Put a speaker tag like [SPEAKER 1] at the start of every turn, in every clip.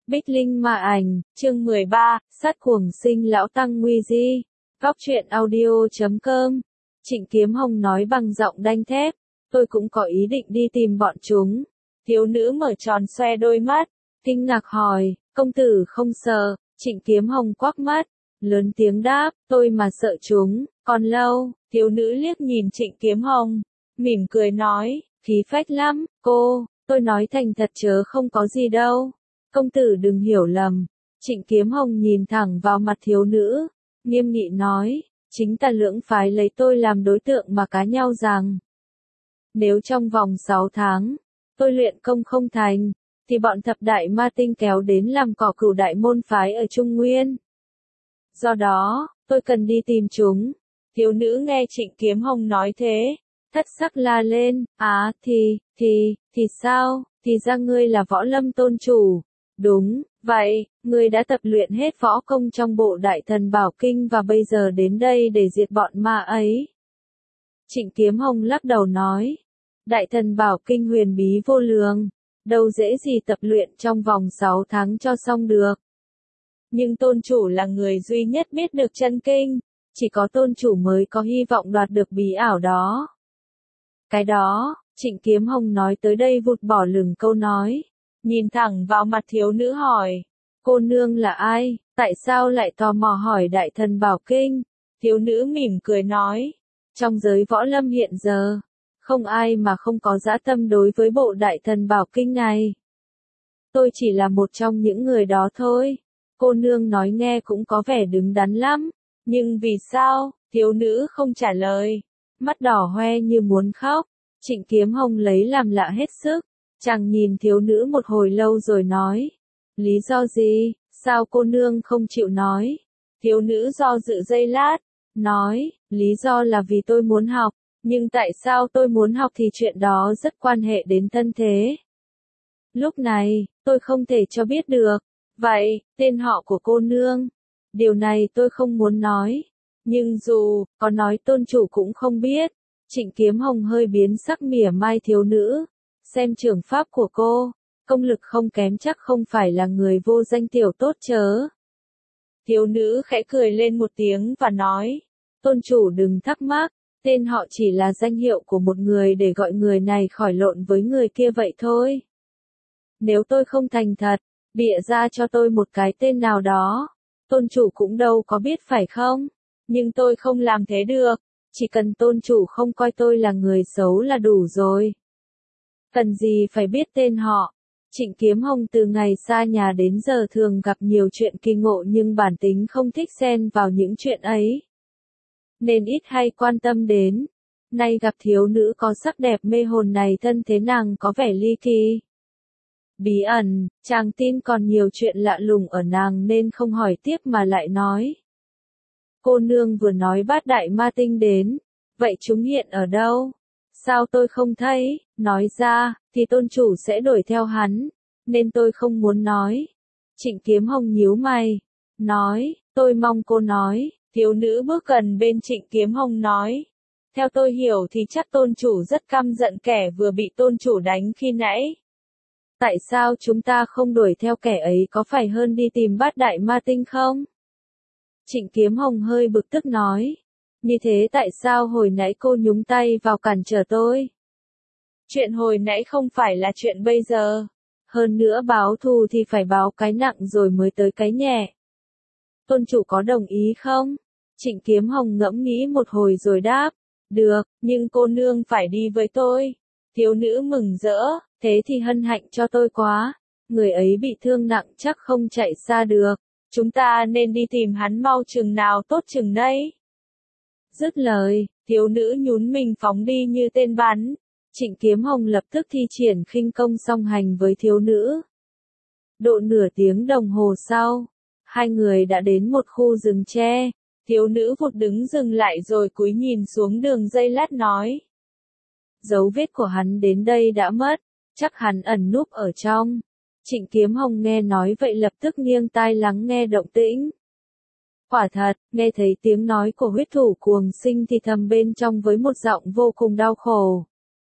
[SPEAKER 1] Bích Linh Ma Ảnh, chương 13, sát cuồng sinh lão tăng nguy di. Góc truyện audio.com. Trịnh Kiếm Hồng nói bằng giọng đanh thép, tôi cũng có ý định đi tìm bọn chúng. Thiếu nữ mở tròn xoe đôi mắt, kinh ngạc hỏi, công tử không sợ? Trịnh Kiếm Hồng quắc mắt, lớn tiếng đáp, tôi mà sợ chúng, còn lâu. Thiếu nữ liếc nhìn Trịnh Kiếm Hồng, mỉm cười nói, khí phách lắm, cô, tôi nói thành thật chớ không có gì đâu. Công tử đừng hiểu lầm. Trịnh Kiếm Hồng nhìn thẳng vào mặt thiếu nữ, nghiêm nghị nói, chính ta lưỡng phái lấy tôi làm đối tượng mà cá nhau rằng, nếu trong vòng 6 tháng, tôi luyện công không thành, thì bọn thập đại ma tinh kéo đến làm cỏ cửu đại môn phái ở Trung Nguyên. Do đó, tôi cần đi tìm chúng. Thiếu nữ nghe Trịnh Kiếm Hồng nói thế, thất sắc la lên, thì sao, thì ra ngươi là Võ Lâm tôn chủ. Đúng, vậy, ngươi đã tập luyện hết võ công trong bộ Đại Thần Bảo Kinh và bây giờ đến đây để diệt bọn ma ấy. Trịnh Kiếm Hồng lắc đầu nói, Đại Thần Bảo Kinh huyền bí vô lượng, đâu dễ gì tập luyện trong vòng 6 tháng cho xong được. Nhưng tôn chủ là người duy nhất biết được chân kinh, chỉ có tôn chủ mới có hy vọng đoạt được bí ảo đó. Cái đó, Trịnh Kiếm Hồng nói tới đây vụt bỏ lửng câu nói, nhìn thẳng vào mặt thiếu nữ hỏi, cô nương là ai, tại sao lại tò mò hỏi Đại Thần Bảo Kinh? Thiếu nữ mỉm cười nói, trong giới võ lâm hiện giờ, không ai mà không có dã tâm đối với bộ Đại Thần Bảo Kinh này. Tôi chỉ là một trong những người đó thôi. Cô nương nói nghe cũng có vẻ đứng đắn lắm, nhưng vì sao? Thiếu nữ không trả lời, mắt đỏ hoe như muốn khóc. Trịnh Kiếm Hồng lấy làm lạ hết sức, chàng nhìn thiếu nữ một hồi lâu rồi nói, lý do gì, sao cô nương không chịu nói? Thiếu nữ do dự giây lát, nói, lý do là vì tôi muốn học, nhưng tại sao tôi muốn học thì chuyện đó rất quan hệ đến thân thế. Lúc này, tôi không thể cho biết được. Vậy, tên họ của cô nương? Điều này tôi không muốn nói. Nhưng dù có nói tôn chủ cũng không biết. Trịnh Kiếm Hồng hơi biến sắc mỉa mai thiếu nữ. Xem trưởng pháp của cô, công lực không kém chắc không phải là người vô danh tiểu tốt chớ. Thiếu nữ khẽ cười lên một tiếng và nói, tôn chủ đừng thắc mắc, tên họ chỉ là danh hiệu của một người để gọi người này khỏi lộn với người kia vậy thôi. Nếu tôi không thành thật, bịa ra cho tôi một cái tên nào đó, tôn chủ cũng đâu có biết phải không? Nhưng tôi không làm thế được, chỉ cần tôn chủ không coi tôi là người xấu là đủ rồi. Cần gì phải biết tên họ? Trịnh Kiếm Hồng từ ngày xa nhà đến giờ thường gặp nhiều chuyện kỳ ngộ nhưng bản tính không thích xen vào những chuyện ấy, nên ít hay quan tâm đến. Nay gặp thiếu nữ có sắc đẹp mê hồn này thân thế nàng có vẻ ly kỳ, bí ẩn, chàng tin còn nhiều chuyện lạ lùng ở nàng nên không hỏi tiếp mà lại nói. Cô nương vừa nói Bát Đại Ma Tinh đến, vậy chúng hiện ở đâu? Sao tôi không thấy? Nói ra, thì tôn chủ sẽ đuổi theo hắn, nên tôi không muốn nói. Trịnh Kiếm Hồng nhíu mày, nói, tôi mong cô nói. Thiếu nữ bước gần bên Trịnh Kiếm Hồng nói, theo tôi hiểu thì chắc tôn chủ rất căm giận kẻ vừa bị tôn chủ đánh khi nãy. Tại sao chúng ta không đuổi theo kẻ ấy có phải hơn đi tìm Bát Đại Ma Tinh không? Trịnh Kiếm Hồng hơi bực tức nói, như thế tại sao hồi nãy cô nhúng tay vào cản trở tôi? Chuyện hồi nãy không phải là chuyện bây giờ. Hơn nữa báo thù thì phải báo cái nặng rồi mới tới cái nhẹ. Tôn chủ có đồng ý không? Trịnh Kiếm Hồng ngẫm nghĩ một hồi rồi đáp, được, nhưng cô nương phải đi với tôi. Thiếu nữ mừng rỡ, thế thì hân hạnh cho tôi quá. Người ấy bị thương nặng chắc không chạy xa được. Chúng ta nên đi tìm hắn mau chừng nào tốt chừng nấy. Dứt lời, thiếu nữ nhún mình phóng đi như tên bắn. Trịnh Kiếm Hồng lập tức thi triển khinh công song hành với thiếu nữ. Độ nửa tiếng đồng hồ sau, hai người đã đến một khu rừng tre. Thiếu nữ vụt đứng dừng lại rồi cúi nhìn xuống đường giây lát nói, dấu vết của hắn đến đây đã mất, chắc hắn ẩn núp ở trong. Trịnh Kiếm Hồng nghe nói vậy lập tức nghiêng tai lắng nghe động tĩnh. Quả thật, nghe thấy tiếng nói của huyết thủ cuồng sinh thì thầm bên trong với một giọng vô cùng đau khổ.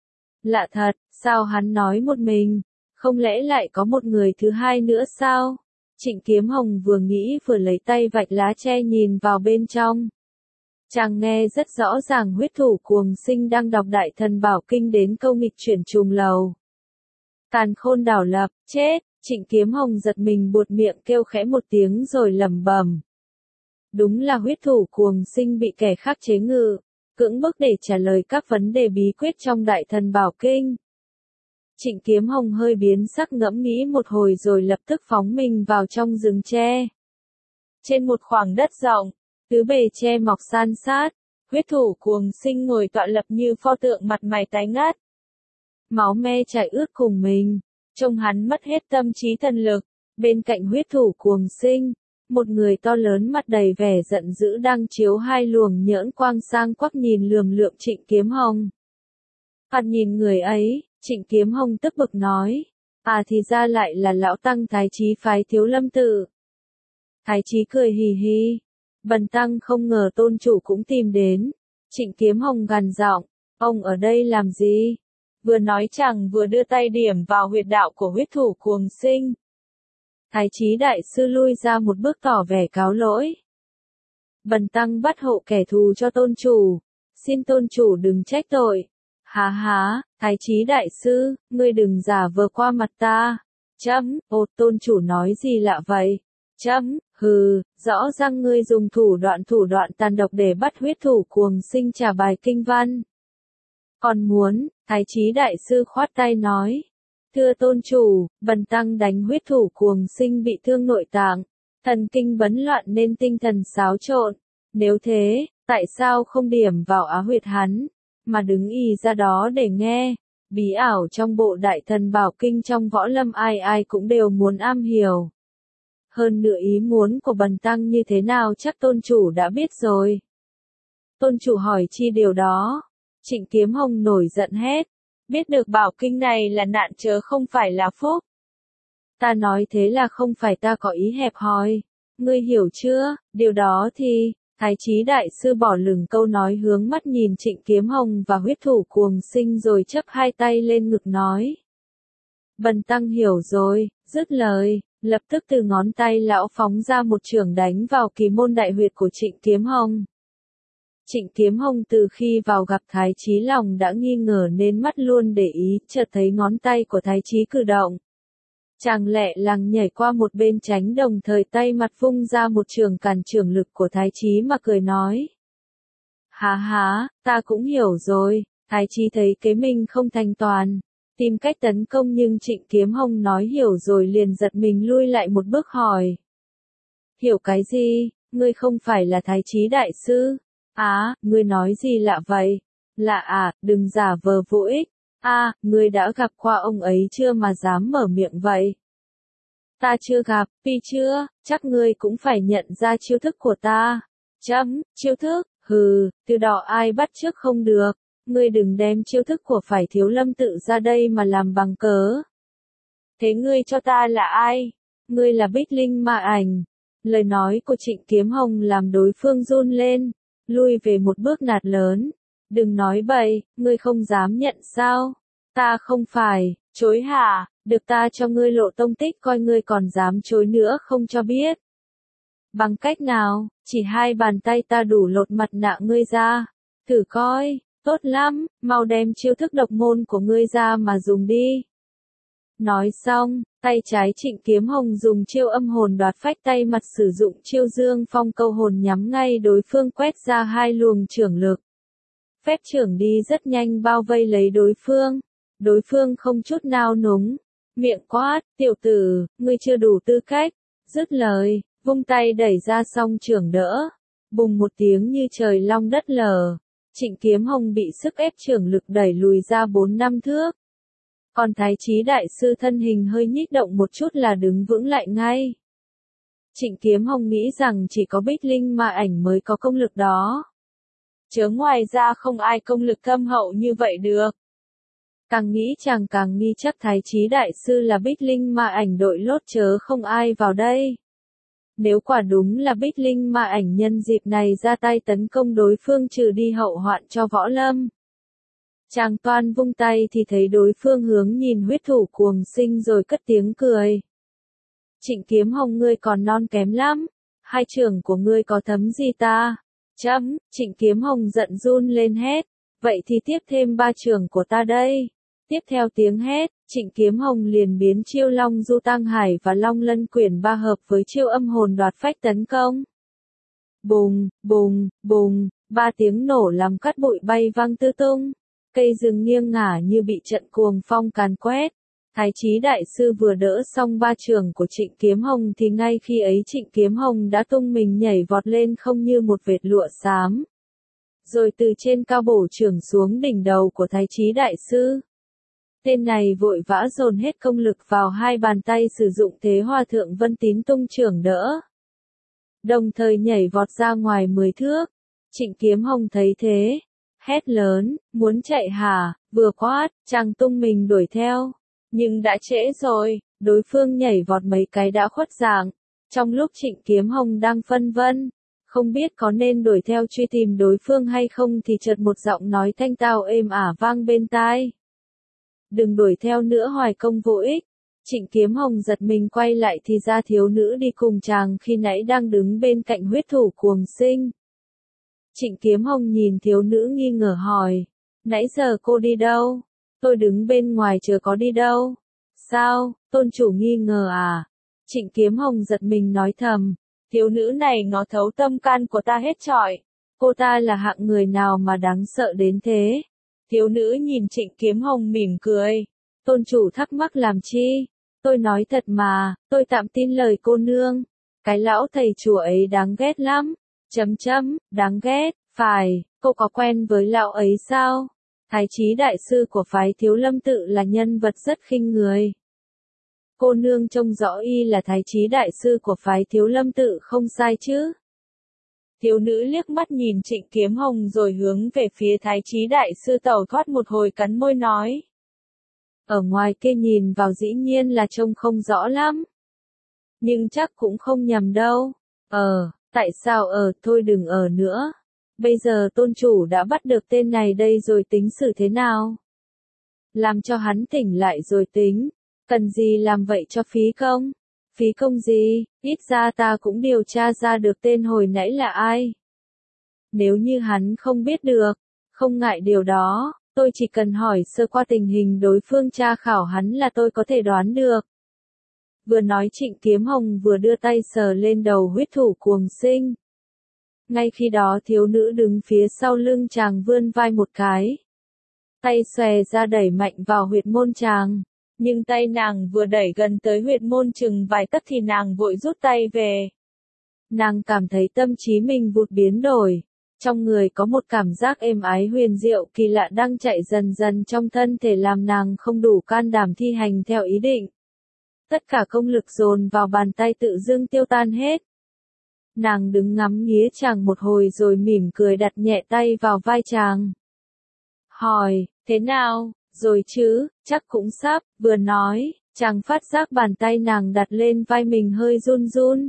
[SPEAKER 1] Lạ thật, sao hắn nói một mình, không lẽ lại có một người thứ hai nữa sao? Trịnh Kiếm Hồng vừa nghĩ vừa lấy tay vạch lá tre nhìn vào bên trong. Chàng nghe rất rõ ràng huyết thủ cuồng sinh đang đọc Đại Thần Bảo Kinh đến câu nghịch chuyển trùng lầu. Càn khôn đảo lập, chết, Trịnh Kiếm Hồng giật mình buột miệng kêu khẽ một tiếng rồi lẩm bẩm. Đúng là huyết thủ cuồng sinh bị kẻ khác chế ngự, cưỡng bức để trả lời các vấn đề bí quyết trong Đại Thần Bảo Kinh. Trịnh Kiếm Hồng hơi biến sắc ngẫm nghĩ một hồi rồi lập tức phóng mình vào trong rừng tre. Trên một khoảng đất rộng, tứ bề tre mọc san sát, huyết thủ cuồng sinh ngồi tọa lập như pho tượng mặt mày tái ngắt. Máu me chảy ướt cùng mình, trông hắn mất hết tâm trí thần lực. Bên cạnh huyết thủ cuồng sinh, một người to lớn mặt đầy vẻ giận dữ đang chiếu hai luồng nhỡn quang sang quắc nhìn lườm lượm Trịnh Kiếm Hồng. Phạt nhìn người ấy, Trịnh Kiếm Hồng tức bực nói, à thì ra lại là lão tăng Thái Chí phái Thiếu Lâm Tự. Thái Chí cười hì hì, bần tăng không ngờ tôn chủ cũng tìm đến. Trịnh Kiếm Hồng gằn giọng, ông ở đây làm gì? Vừa nói chàng vừa đưa tay điểm vào huyệt đạo của huyết thủ cuồng sinh. Thái Chí đại sư lui ra một bước tỏ vẻ cáo lỗi. Bần tăng bắt hộ kẻ thù cho tôn chủ, xin tôn chủ đừng trách tội. Há há, Thái Chí đại sư, ngươi đừng giả vờ qua mặt ta. Chấm, ô tôn chủ nói gì lạ vậy? Chấm, hừ, rõ ràng ngươi dùng thủ đoạn tàn độc để bắt huyết thủ cuồng sinh trả bài kinh văn. Còn muốn, Thái Chí đại sư khoát tay nói. Thưa tôn chủ, bần tăng đánh huyết thủ cuồng sinh bị thương nội tạng, thần kinh bấn loạn nên tinh thần xáo trộn. Nếu thế, tại sao không điểm vào á huyệt hắn, mà đứng ì ra đó để nghe? Bí ảo trong bộ Đại Thần Bảo Kinh trong võ lâm ai ai cũng đều muốn am hiểu. Hơn nữa ý muốn của bần tăng như thế nào chắc tôn chủ đã biết rồi. Tôn chủ hỏi chi điều đó? Trịnh Kiếm Hồng nổi giận hét. Biết được bảo kinh này là nạn chớ không phải là phúc. Ta nói thế là không phải ta có ý hẹp hòi. Ngươi hiểu chưa? Điều đó thì, Thái Chí đại sư bỏ lửng câu nói hướng mắt nhìn Trịnh Kiếm Hồng và huyết thủ cuồng sinh rồi chắp hai tay lên ngực nói. Bần tăng hiểu rồi, dứt lời, lập tức từ ngón tay lão phóng ra một chưởng đánh vào kỳ môn đại huyệt của Trịnh Kiếm Hồng. Trịnh Kiếm Hồng từ khi vào gặp Thái Chí lòng đã nghi ngờ nên mắt luôn để ý, chợt thấy ngón tay của Thái Chí cử động. Chàng lẹ làng nhảy qua một bên tránh đồng thời tay mặt vung ra một trường cản chưởng lực của Thái Chí mà cười nói. Há há, ta cũng hiểu rồi. Thái Chí thấy kế mình không thành toàn, tìm cách tấn công nhưng Trịnh Kiếm Hồng nói hiểu rồi liền giật mình lui lại một bước hỏi. Hiểu cái gì? Ngươi không phải là Thái Chí đại sư? Á, ngươi nói gì lạ vậy? Lạ à, đừng giả vờ vô ích. Ngươi đã gặp qua ông ấy chưa mà dám mở miệng vậy? Ta chưa gặp, pi chưa, chắc ngươi cũng phải nhận ra chiêu thức của ta. Chấm, chiêu thức, hừ, từ đó ai bắt chước không được. Ngươi đừng đem chiêu thức của phải Thiếu Lâm Tự ra đây mà làm bằng cớ. Thế ngươi cho ta là ai? Ngươi là Bích Linh Ma Ảnh. Lời nói của Trịnh Kiếm Hồng làm đối phương run lên, lui về một bước nạt lớn. Đừng nói bậy, ngươi không dám nhận sao? Ta không phải, chối hả? Được ta cho ngươi lộ tông tích coi ngươi còn dám chối nữa không cho biết. Bằng cách nào? Chỉ hai bàn tay ta đủ lột mặt nạ ngươi ra. Thử coi, tốt lắm, mau đem chiêu thức độc môn của ngươi ra mà dùng đi. Nói xong, tay trái Trịnh Kiếm Hồng dùng chiêu âm hồn đoạt phách, tay mặt sử dụng chiêu dương phong câu hồn nhắm ngay đối phương quét ra hai luồng chưởng lực. Phép chưởng đi rất nhanh bao vây lấy đối phương. Đối phương không chút nao núng, miệng quát, tiểu tử, ngươi chưa đủ tư cách. Dứt lời, vung tay đẩy ra song chưởng đỡ. Bùng một tiếng như trời long đất lở. Trịnh Kiếm Hồng bị sức ép chưởng lực đẩy lùi ra 4-5 thước. Còn Thái Chí đại sư thân hình hơi nhích động một chút là đứng vững lại ngay. Trịnh Kiếm Hồng nghĩ rằng chỉ có Bích Linh Ma Ảnh mới có công lực đó. Chớ ngoài ra không ai công lực thâm hậu như vậy được. Càng nghĩ chàng càng nghi chắc Thái Chí đại sư là Bích Linh Ma Ảnh đội lốt chớ không ai vào đây. Nếu quả đúng là Bích Linh Ma Ảnh nhân dịp này ra tay tấn công đối phương trừ đi hậu hoạn cho võ lâm. Chàng toan vung tay thì thấy đối phương hướng nhìn huyết thủ cuồng sinh rồi cất tiếng cười. Trịnh Kiếm Hồng ngươi còn non kém lắm, hai trưởng của ngươi có thấm gì ta? Trịnh Kiếm Hồng giận run lên hét, vậy thì tiếp thêm ba trưởng của ta đây. Tiếp theo tiếng hét, Trịnh Kiếm Hồng liền biến chiêu Long Du Tăng Hải và Long Lân Quyển ba hợp với chiêu Âm Hồn Đoạt Phách tấn công. Bùng, bùng, bùng, ba tiếng nổ làm cát bụi bay văng tứ tung, cây rừng nghiêng ngả như bị trận cuồng phong càn quét. Thái Chí Đại Sư vừa đỡ xong ba trường của Trịnh Kiếm Hồng thì ngay khi ấy Trịnh Kiếm Hồng đã tung mình nhảy vọt lên không như một vệt lụa xám. Rồi từ trên cao bổ trưởng xuống đỉnh đầu của Thái Chí Đại Sư. Tên này vội vã dồn hết công lực vào hai bàn tay sử dụng thế Hòa Thượng Vân Tín tung trưởng đỡ. Đồng thời nhảy vọt ra ngoài 10 thước. Trịnh Kiếm Hồng thấy thế, hét lớn, muốn chạy hả, vừa quát, chàng tung mình đuổi theo. Nhưng đã trễ rồi, đối phương nhảy vọt mấy cái đã khuất dạng. Trong lúc Trịnh Kiếm Hồng đang phân vân, không biết có nên đuổi theo truy tìm đối phương hay không thì chợt một giọng nói thanh tao êm ả vang bên tai. Đừng đuổi theo nữa, hoài công vô ích. Trịnh Kiếm Hồng giật mình quay lại thì ra thiếu nữ đi cùng chàng khi nãy đang đứng bên cạnh huyết thủ cuồng sinh. Trịnh Kiếm Hồng nhìn thiếu nữ nghi ngờ hỏi, nãy giờ cô đi đâu? Tôi đứng bên ngoài chờ có đi đâu? Sao, tôn chủ nghi ngờ à? Trịnh Kiếm Hồng giật mình nói thầm, thiếu nữ này ngó thấu tâm can của ta hết trọi. Cô ta là hạng người nào mà đáng sợ đến thế? Thiếu nữ nhìn Trịnh Kiếm Hồng mỉm cười. Tôn chủ thắc mắc làm chi? Tôi nói thật mà, tôi tạm tin lời cô nương. Cái lão thầy chùa ấy đáng ghét lắm. Đáng ghét, phải, cô có quen với lão ấy sao? Thái Chí Đại Sư của phái Thiếu Lâm Tự là nhân vật rất khinh người. Cô nương trông rõ y là Thái Chí Đại Sư của phái Thiếu Lâm Tự không sai chứ? Thiếu nữ liếc mắt nhìn Trịnh Kiếm Hồng rồi hướng về phía Thái Chí Đại Sư tẩu thoát một hồi cắn môi nói. Ở ngoài kia nhìn vào dĩ nhiên là trông không rõ lắm. Nhưng chắc cũng không nhầm đâu. Tại sao thôi đừng nữa. Bây giờ tôn chủ đã bắt được tên này đây rồi tính xử thế nào? Làm cho hắn tỉnh lại rồi tính. Cần gì làm vậy cho phí công? Phí công gì? Ít ra ta cũng điều tra ra được tên hồi nãy là ai. Nếu như hắn không biết được, không ngại điều đó, tôi chỉ cần hỏi sơ qua tình hình đối phương tra khảo hắn là tôi có thể đoán được. Vừa nói Trịnh Kiếm Hồng vừa đưa tay sờ lên đầu huyết thủ cuồng sinh. Ngay khi đó thiếu nữ đứng phía sau lưng chàng vươn vai một cái. Tay xòe ra đẩy mạnh vào huyệt môn chàng. Nhưng tay nàng vừa đẩy gần tới huyệt môn chừng vài tấc thì nàng vội rút tay về. Nàng cảm thấy tâm trí mình vụt biến đổi. Trong người có một cảm giác êm ái huyền diệu kỳ lạ đang chạy dần dần trong thân thể làm nàng không đủ can đảm thi hành theo ý định. Tất cả công lực dồn vào bàn tay tự dưng tiêu tan hết. Nàng đứng ngắm nghía chàng một hồi rồi mỉm cười đặt nhẹ tay vào vai chàng. Hỏi, thế nào, rồi chứ, chắc cũng sắp, vừa nói, chàng phát giác bàn tay nàng đặt lên vai mình hơi run run.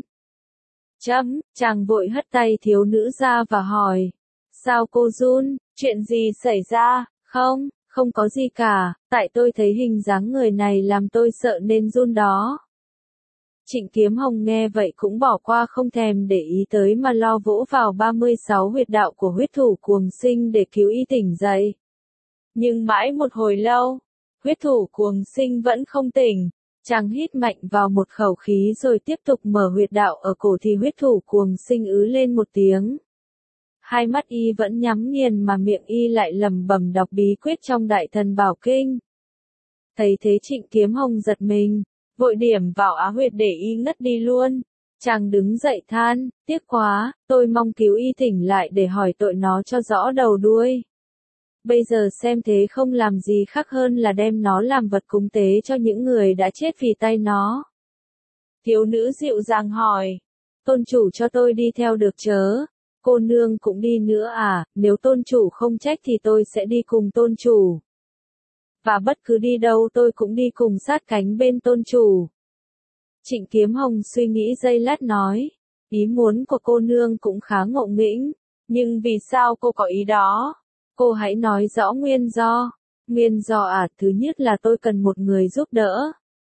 [SPEAKER 1] Chàng vội hất tay thiếu nữ ra và hỏi, sao cô run, chuyện gì xảy ra, không có gì cả, tại tôi thấy hình dáng người này làm tôi sợ nên run đó. Trịnh Kiếm Hồng nghe vậy cũng bỏ qua không thèm để ý tới mà lo vỗ vào 36 huyệt đạo của huyết thủ cuồng sinh để cứu y tỉnh dậy. Nhưng mãi một hồi lâu, huyết thủ cuồng sinh vẫn không tỉnh. Chàng hít mạnh vào một khẩu khí rồi tiếp tục mở huyệt đạo ở cổ thì huyết thủ cuồng sinh ứ lên một tiếng. Hai mắt y vẫn nhắm nghiền mà miệng y lại lẩm bẩm đọc bí quyết trong Đại Thần Bảo Kinh. Thấy thế Trịnh Kiếm Hồng giật mình, vội điểm vào á huyệt để y ngất đi luôn. Chàng đứng dậy than, tiếc quá, tôi mong cứu y tỉnh lại để hỏi tội nó cho rõ đầu đuôi. Bây giờ xem thế không làm gì khác hơn là đem nó làm vật cúng tế cho những người đã chết vì tay nó. Thiếu nữ dịu dàng hỏi, tôn chủ cho tôi đi theo được chớ? Cô nương cũng đi nữa à? Nếu tôn chủ không trách thì tôi sẽ đi cùng tôn chủ. Và bất cứ đi đâu tôi cũng đi cùng sát cánh bên tôn chủ. Trịnh Kiếm Hồng suy nghĩ giây lát nói, ý muốn của cô nương cũng khá ngộ nghĩnh, nhưng vì sao cô có ý đó? Cô hãy nói rõ nguyên do. Nguyên do à, thứ nhất là tôi cần một người giúp đỡ.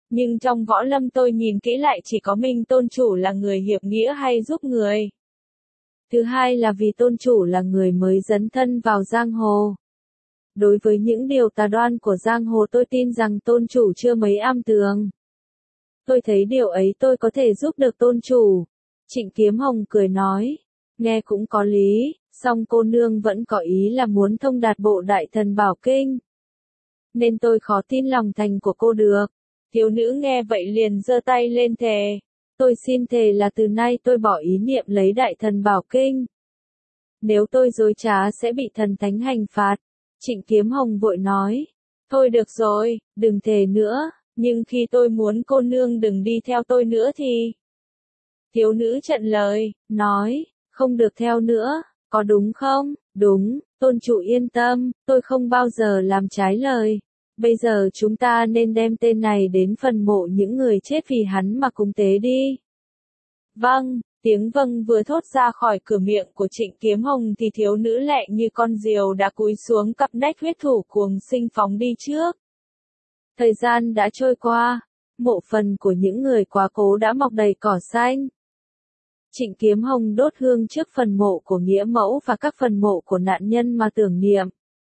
[SPEAKER 1] Nhưng trong võ lâm tôi nhìn kỹ lại chỉ có mình tôn chủ là người hiệp nghĩa hay giúp người. Thứ hai là vì tôn chủ là người mới dấn thân vào giang hồ. Đối với những điều tà đoan của giang hồ tôi tin rằng tôn chủ chưa mấy am tường. Tôi thấy điều ấy tôi có thể giúp được tôn chủ. Trịnh Kiếm Hồng cười nói. Nghe cũng có lý, song cô nương vẫn có ý là muốn thông đạt bộ Đại Thần Bảo Kinh. Nên tôi khó tin lòng thành của cô được. Thiếu nữ nghe vậy liền giơ tay lên thề. Tôi xin thề là từ nay tôi bỏ ý niệm lấy Đại Thần Bảo Kinh. Nếu tôi dối trá sẽ bị thần thánh hành phạt. Trịnh Kiếm Hồng vội nói. Thôi được rồi, đừng thề nữa, nhưng khi tôi muốn cô nương đừng đi theo tôi nữa thì... Thiếu nữ chặn lời, nói, không được theo nữa, có đúng không? Đúng, tôn chủ yên tâm, tôi không bao giờ làm trái lời. Bây giờ chúng ta nên đem tên này đến phần mộ những người chết vì hắn mà cúng tế đi. Vâng, tiếng vâng vừa thốt ra khỏi cửa miệng của Trịnh Kiếm Hồng thì thiếu nữ lẹ như con diều đã cúi xuống cặp nách huyết thủ cuồng sinh phóng đi trước. Thời gian đã trôi qua, mộ phần của những người quá cố đã mọc đầy cỏ xanh. Trịnh Kiếm Hồng đốt hương trước phần mộ của nghĩa mẫu và các phần mộ của nạn nhân mà tưởng niệm.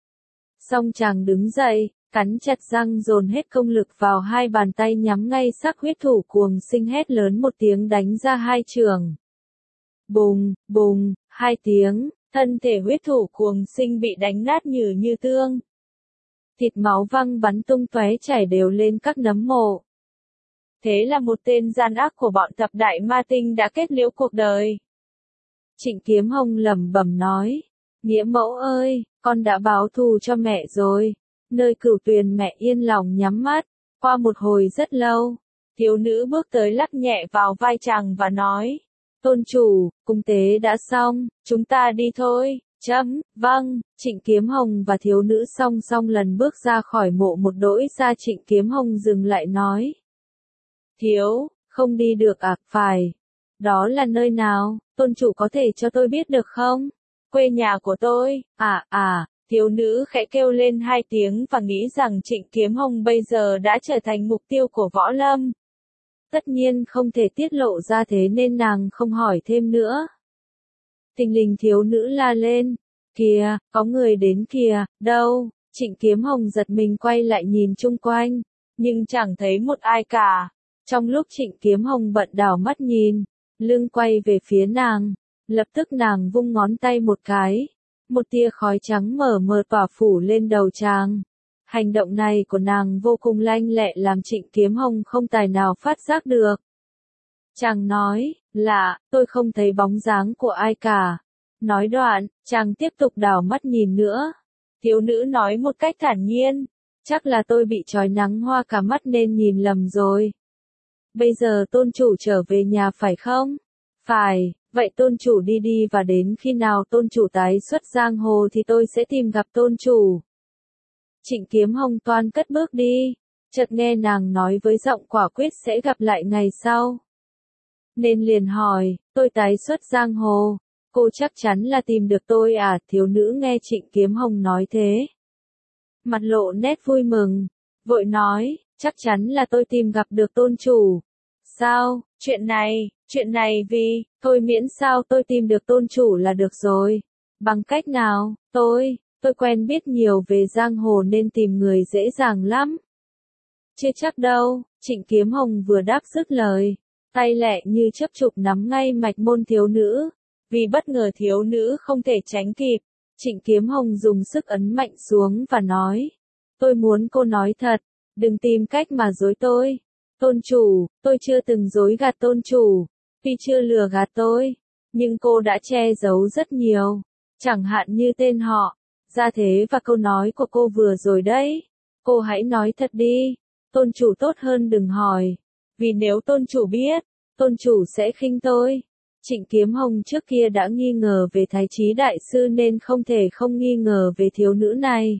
[SPEAKER 1] Xong chàng đứng dậy, cắn chặt răng dồn hết công lực vào hai bàn tay nhắm ngay xác huyết thủ cuồng sinh hét lớn một tiếng đánh ra hai chưởng. Bùng, bùng, hai tiếng, thân thể huyết thủ cuồng sinh bị đánh nát như tương. Thịt máu văng bắn tung tóe chảy đều lên các nấm mộ. Thế là một tên gian ác của bọn thập đại ma tinh đã kết liễu cuộc đời. Trịnh Kiếm Hồng lẩm bẩm nói, nghĩa mẫu ơi, con đã báo thù cho mẹ rồi. Nơi Cửu Tuyền mẹ yên lòng nhắm mắt, qua một hồi rất lâu, thiếu nữ bước tới lắc nhẹ vào vai chàng và nói, tôn chủ, cung tế đã xong, chúng ta đi thôi. Vâng, Trịnh Kiếm Hồng và thiếu nữ song song lần bước ra khỏi mộ một đỗi ra Trịnh Kiếm Hồng dừng lại nói. Thiếu, không đi được à, phải. Đó là nơi nào, tôn chủ có thể cho tôi biết được không? Quê nhà của tôi, thiếu nữ khẽ kêu lên hai tiếng và nghĩ rằng Trịnh Kiếm Hồng bây giờ đã trở thành mục tiêu của võ lâm. Tất nhiên không thể tiết lộ ra thế nên nàng không hỏi thêm nữa. Thình lình thiếu nữ la lên, kìa, có người đến kìa, đâu? Trịnh Kiếm Hồng giật mình quay lại nhìn chung quanh, nhưng chẳng thấy một ai cả. Trong lúc Trịnh Kiếm Hồng bận đảo mắt nhìn, lưng quay về phía nàng, lập tức nàng vung ngón tay một cái, một tia khói trắng mờ mờ tỏa phủ lên đầu chàng. Hành động này của nàng vô cùng lanh lẹ làm Trịnh Kiếm Hồng không tài nào phát giác được. Chàng nói, lạ, tôi không thấy bóng dáng của ai cả. Nói đoạn, chàng tiếp tục đảo mắt nhìn nữa. Thiếu nữ nói một cách thản nhiên, chắc là tôi bị trói nắng hoa cả mắt nên nhìn lầm rồi. Bây giờ tôn chủ trở về nhà phải không? Phải, vậy tôn chủ đi đi và đến khi nào tôn chủ tái xuất giang hồ thì tôi sẽ tìm gặp tôn chủ. Trịnh Kiếm Hồng toan cất bước đi, chợt nghe nàng nói với giọng quả quyết sẽ gặp lại ngày sau. Nên liền hỏi, tôi tái xuất giang hồ, cô chắc chắn là tìm được tôi à? Thiếu nữ nghe Trịnh Kiếm Hồng nói thế, mặt lộ nét vui mừng, vội nói, chắc chắn là tôi tìm gặp được tôn chủ. Sao, chuyện này vì, thôi miễn sao tôi tìm được tôn chủ là được rồi. Bằng cách nào, tôi quen biết nhiều về giang hồ nên tìm người dễ dàng lắm. Chưa chắc đâu, Trịnh Kiếm Hồng vừa đáp dứt lời, tay lẹ như chớp chụp nắm ngay mạch môn thiếu nữ. Vì bất ngờ thiếu nữ không thể tránh kịp, Trịnh Kiếm Hồng dùng sức ấn mạnh xuống và nói, tôi muốn cô nói thật, đừng tìm cách mà dối tôi. Tôn chủ, tôi chưa từng dối gạt tôn chủ, tuy chưa lừa gạt tôi, nhưng cô đã che giấu rất nhiều, chẳng hạn như tên họ, gia thế và câu nói của cô vừa rồi đấy. Cô hãy nói thật đi, tôn chủ tốt hơn đừng hỏi, vì nếu tôn chủ biết, tôn chủ sẽ khinh tôi. Trịnh Kiếm Hồng trước kia đã nghi ngờ về Thái Chí Đại Sư nên không thể không nghi ngờ về thiếu nữ này.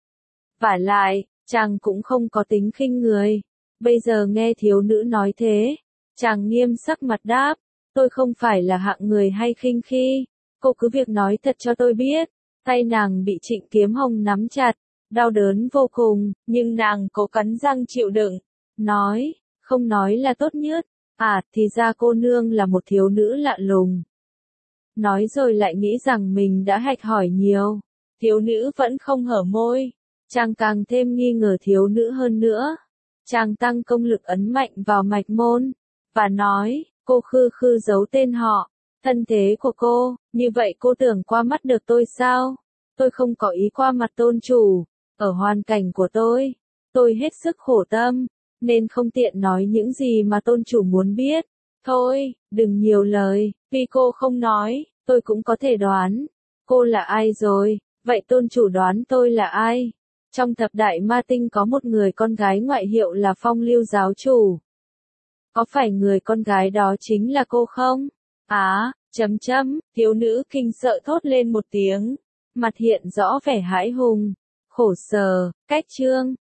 [SPEAKER 1] Vả lại, chàng cũng không có tính khinh người. Bây giờ nghe thiếu nữ nói thế, chàng nghiêm sắc mặt đáp, tôi không phải là hạng người hay khinh khi, cô cứ việc nói thật cho tôi biết. Tay nàng bị Trịnh Kiếm Hồng nắm chặt, đau đớn vô cùng, nhưng nàng cố cắn răng chịu đựng, nói, không nói là tốt nhất. À, thì ra cô nương là một thiếu nữ lạ lùng. Nói rồi lại nghĩ rằng mình đã hạch hỏi nhiều. Thiếu nữ vẫn không hở môi. Chàng càng thêm nghi ngờ thiếu nữ hơn nữa. Chàng tăng công lực ấn mạnh vào mạch môn, và nói, cô Khư Khư giấu tên họ, thân thế của cô, như vậy cô tưởng qua mắt được tôi sao? Tôi không có ý qua mặt tôn chủ, ở hoàn cảnh của tôi hết sức khổ tâm, nên không tiện nói những gì mà tôn chủ muốn biết. Thôi, đừng nhiều lời, vì cô không nói, tôi cũng có thể đoán. Cô là ai rồi, vậy tôn chủ đoán tôi là ai? Trong thập đại ma tinh có một người con gái ngoại hiệu là Phong Lưu giáo chủ. Có phải người con gái đó chính là cô không? Á, thiếu nữ kinh sợ thốt lên một tiếng, mặt hiện rõ vẻ hãi hùng, khổ sở, cách chương.